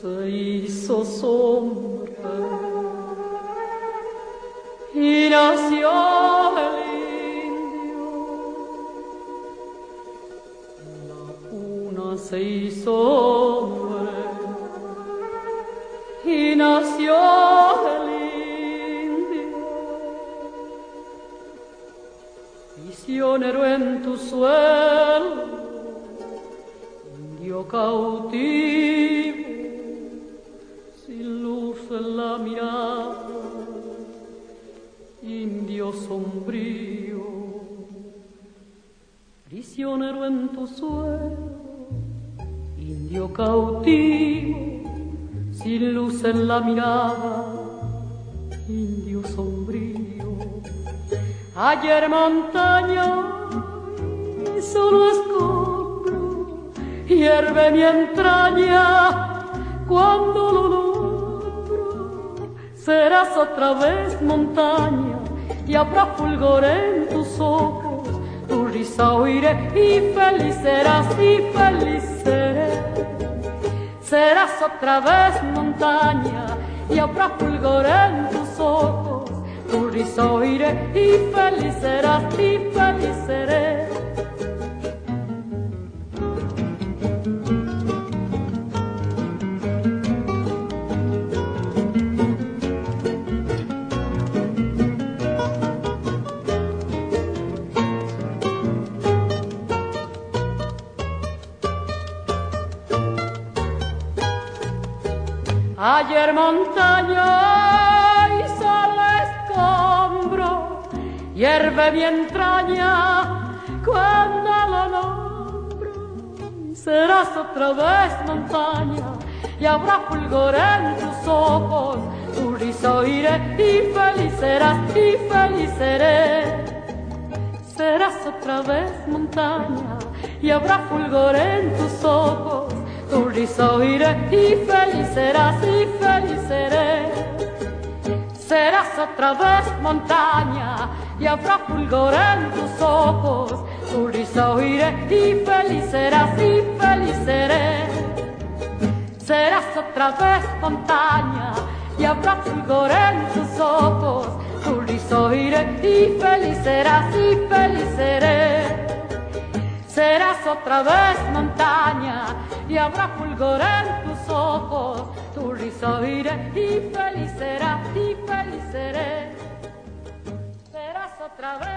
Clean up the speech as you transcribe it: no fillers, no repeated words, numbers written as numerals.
se hizo sombra y nació el indio. La puna se hizo hombre y nació el indio. Prisionero en tu suelo, indio cautivo, sin luz en la mirada, indio sombrío. Prisionero en tu suelo, indio cautivo, sin luz en la mirada, indio sombrío. Ayer montaña y solo escombro, hierve mi entraña cuando lo nombro. Serás otra vez montaña y habrá fulgor en tus ojos, tu risa oiré y feliz serás y feliz seré. Serás otra vez montaña y habrá fulgor en tus ojos, tu risa oiré y feliz serás y feliz seré. Ayer montaña y solo escombro, hierve mi entraña cuando lo nombro. Serás otra vez montaña y habrá fulgor en tus ojos, tu risa oiré y feliz serás y feliz seré. Serás otra vez montaña y habrá fulgor en tus ojos, tu risa oiré y feliz serás y feliz seré. Serás otra vez montaña y habrá fulgor en tus ojos, tu risa oiré y feliz serás y feliz seré. Serás otra vez montaña y habrá fulgor en tus ojos, tu risa oiré y feliz serás y feliz seré. Serás otra vez montaña y habrá fulgor en tus ojos, tu risa oiré y feliz serás y feliz seré. Serás otra vez